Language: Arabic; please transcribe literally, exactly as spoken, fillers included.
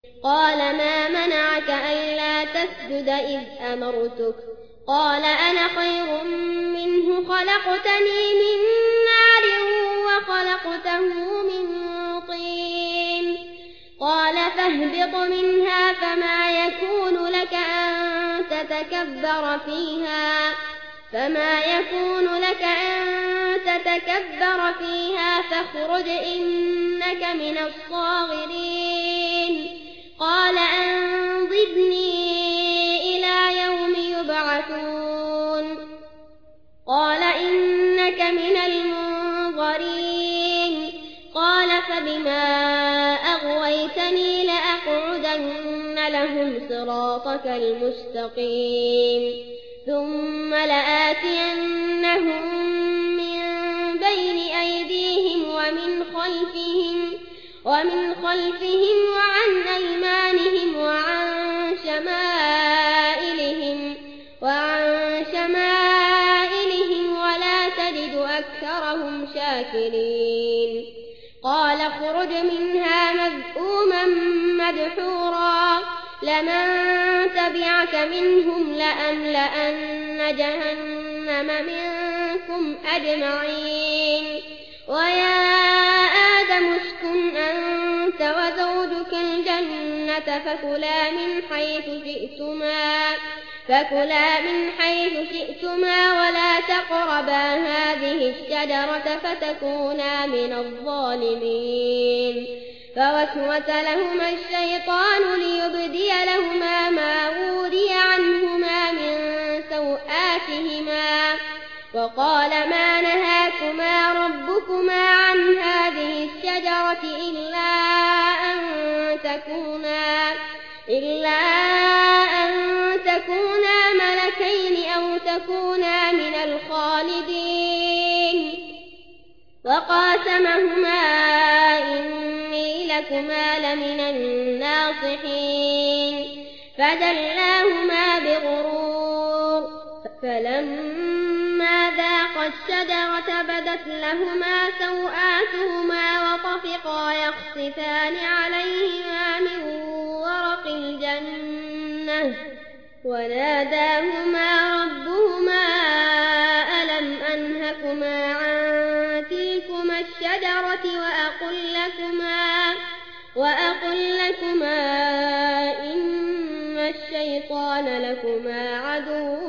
قال ما منعك ألا تسجد إذ أمرتك قال أنا خير منه خلقتني من نار وخلقته من طين قال فاهبط منها فما يكون لك أن تتكبر فيها فما يكون لك أن تتكبر فيها فاخرج إنك من الصاغرين قال أنظرني إلى يوم يبعثون قال إنك من المنظرين قال فبما أغويتني لأقعدن لهم صراطك المستقيم ثم لآتينهم من بين أيديهم ومن خلفهم ومن خلفهم وعن أيمانهم وعن شمائلهم وعن شمائلهم ولا تجد أكثرهم شاكرين قال اخرج منها مذءوما مدحورا لمن تبعك منهم لأملأن جهنم منكم أجمعين ويا آدم اسكن أنت وزوجك الجنة فكلا من حيث شئتما فكلا من حيث شئتما ولا تقربا هذه الشجرة فتكونا من الظالمين فوسوس لهما الشيطان ليبدي لهما ما وري عنهما من سوآتهما وقال ما نهاكما ربكما عن هذه الشجرة إلا أن تكونا إلا أن تكونا ملكين أو تكونا من الخالدين وقاسمهما إني لكما لمن الناصحين فدلاهما بغرور فلما ذاقا الشجرة بدت لهما سوآتهما وطفقا يخصفان عليهما من ورق الجنة وناداهما ربهما ألم أنهكما عن تلكما الشجرة وأقل لكما, وأقل لكما إن الشيطان لكما عدو